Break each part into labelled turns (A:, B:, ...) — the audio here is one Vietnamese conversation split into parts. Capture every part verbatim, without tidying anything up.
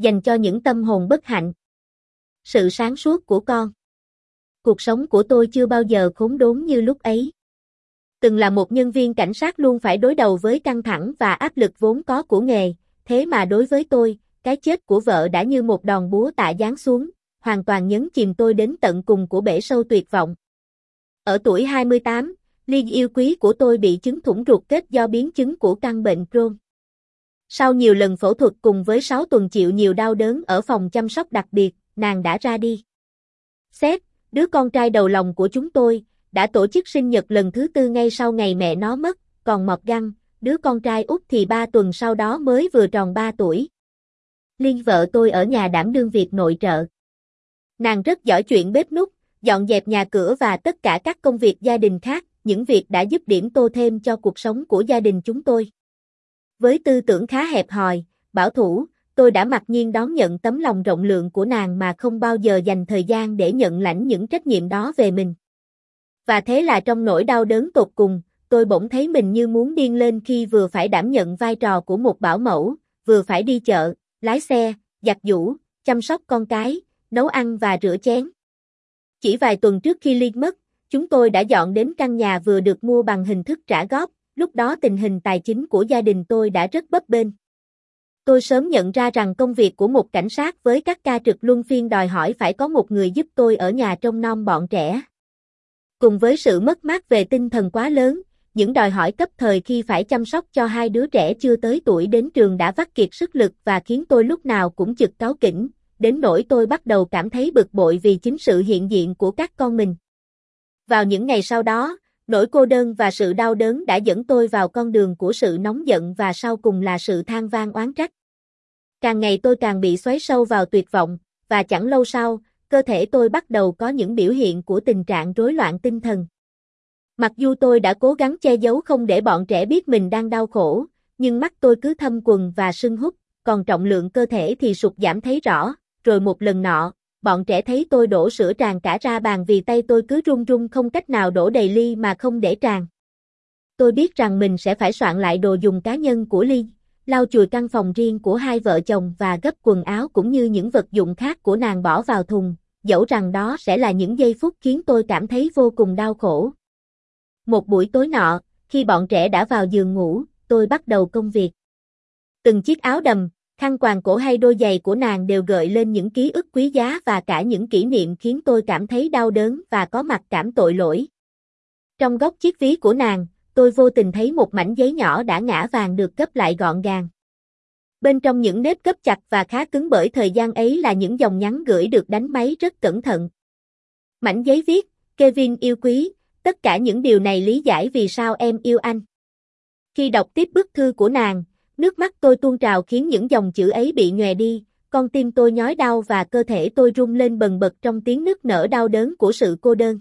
A: Dành cho những tâm hồn bất hạnh. Sự sáng suốt của con. Cuộc sống của tôi chưa bao giờ khốn đốn như lúc ấy. Từng là một nhân viên cảnh sát luôn phải đối đầu với căng thẳng và áp lực vốn có của nghề, thế mà đối với tôi, cái chết của vợ đã như một đòn búa tạ giáng xuống, hoàn toàn nhấn chìm tôi đến tận cùng của bể sâu tuyệt vọng. Ở tuổi hai mươi tám, Ly yêu quý của tôi bị chứng thủng ruột kết do biến chứng của căn bệnh Crohn. Sau nhiều lần phẫu thuật cùng với sáu tuần chịu nhiều đau đớn ở phòng chăm sóc đặc biệt, nàng đã ra đi. Seth, đứa con trai đầu lòng của chúng tôi, đã tổ chức sinh nhật lần thứ tư ngay sau ngày mẹ nó mất, còn Morgan, đứa con trai út thì ba tuần sau đó mới vừa tròn ba tuổi. Liên vợ tôi ở nhà đảm đương việc nội trợ. Nàng rất giỏi chuyện bếp núc, dọn dẹp nhà cửa và tất cả các công việc gia đình khác, những việc đã giúp điểm tô thêm cho cuộc sống của gia đình chúng tôi. Với tư tưởng khá hẹp hòi, bảo thủ, tôi đã mặc nhiên đón nhận tấm lòng rộng lượng của nàng mà không bao giờ dành thời gian để nhận lãnh những trách nhiệm đó về mình. Và thế là trong nỗi đau đớn tột cùng, tôi bỗng thấy mình như muốn điên lên khi vừa phải đảm nhận vai trò của một bảo mẫu, vừa phải đi chợ, lái xe, giặt giũ, chăm sóc con cái, nấu ăn và rửa chén. Chỉ vài tuần trước khi Ly mất, chúng tôi đã dọn đến căn nhà vừa được mua bằng hình thức trả góp, lúc đó tình hình tài chính của gia đình tôi đã rất bấp bênh. Tôi sớm nhận ra rằng công việc của một cảnh sát với các ca trực luân phiên đòi hỏi phải có một người giúp tôi ở nhà trông nom bọn trẻ. Cùng với sự mất mát về tinh thần quá lớn, những đòi hỏi cấp thời khi phải chăm sóc cho hai đứa trẻ chưa tới tuổi đến trường đã vắt kiệt sức lực và khiến tôi lúc nào cũng chực cáu kỉnh, đến nỗi tôi bắt đầu cảm thấy bực bội vì chính sự hiện diện của các con mình. Vào những ngày sau đó, nỗi cô đơn và sự đau đớn đã dẫn tôi vào con đường của sự nóng giận và sau cùng là sự than van oán trách. Càng ngày tôi càng bị xoáy sâu vào tuyệt vọng, và chẳng lâu sau, cơ thể tôi bắt đầu có những biểu hiện của tình trạng rối loạn tinh thần. Mặc dù tôi đã cố gắng che giấu không để bọn trẻ biết mình đang đau khổ, nhưng mắt tôi cứ thâm quầng và sưng húp, còn trọng lượng cơ thể thì sụt giảm thấy rõ, rồi một lần nọ, bọn trẻ thấy tôi đổ sữa tràn cả ra bàn vì tay tôi cứ run run không cách nào đổ đầy ly mà không để tràn. Tôi biết rằng mình sẽ phải soạn lại đồ dùng cá nhân của Ly, lau chùi căn phòng riêng của hai vợ chồng và gấp quần áo cũng như những vật dụng khác của nàng bỏ vào thùng, dẫu rằng đó sẽ là những giây phút khiến tôi cảm thấy vô cùng đau khổ. Một buổi tối nọ, khi bọn trẻ đã vào giường ngủ, tôi bắt đầu công việc. Từng chiếc áo đầm, khăn quàng cổ hay đôi giày của nàng đều gợi lên những ký ức quý giá và cả những kỷ niệm khiến tôi cảm thấy đau đớn và có mặc cảm tội lỗi. Trong góc chiếc ví của nàng, tôi vô tình thấy một mảnh giấy nhỏ đã ngả vàng được gấp lại gọn gàng. Bên trong những nếp gấp chặt và khá cứng bởi thời gian ấy là những dòng nhắn gửi được đánh máy rất cẩn thận. Mảnh giấy viết, Kevin yêu quý, tất cả những điều này lý giải vì sao em yêu anh. Khi đọc tiếp bức thư của nàng, nước mắt tôi tuôn trào khiến những dòng chữ ấy bị nhòe đi, con tim tôi nhói đau và cơ thể tôi rung lên bần bật trong tiếng nức nở đau đớn của sự cô đơn.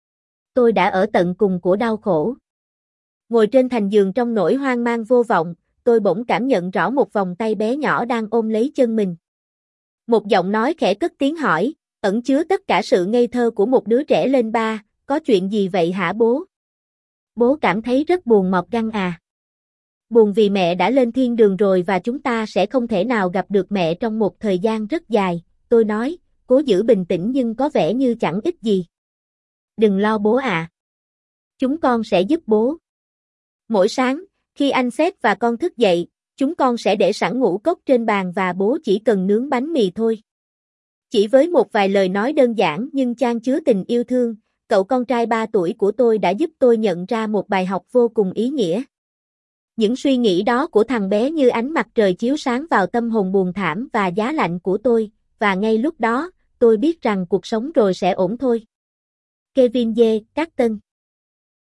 A: Tôi đã ở tận cùng của đau khổ. Ngồi trên thành giường trong nỗi hoang mang vô vọng, tôi bỗng cảm nhận rõ một vòng tay bé nhỏ đang ôm lấy chân mình. Một giọng nói khẽ cất tiếng hỏi, ẩn chứa tất cả sự ngây thơ của một đứa trẻ lên ba, có chuyện gì vậy hả bố? Bố cảm thấy rất buồn Morgan à. Buồn vì mẹ đã lên thiên đường rồi và chúng ta sẽ không thể nào gặp được mẹ trong một thời gian rất dài, tôi nói, cố giữ bình tĩnh nhưng có vẻ như chẳng ích gì. Đừng lo bố ạ. Chúng con sẽ giúp bố. Mỗi sáng, khi anh Seth và con thức dậy, chúng con sẽ để sẵn ngũ cốc trên bàn và bố chỉ cần nướng bánh mì thôi. Chỉ với một vài lời nói đơn giản nhưng chan chứa tình yêu thương, cậu con trai ba tuổi của tôi đã giúp tôi nhận ra một bài học vô cùng ý nghĩa. Những suy nghĩ đó của thằng bé như ánh mặt trời chiếu sáng vào tâm hồn buồn thảm và giá lạnh của tôi, và ngay lúc đó, tôi biết rằng cuộc sống rồi sẽ ổn thôi. Kevin J. Carton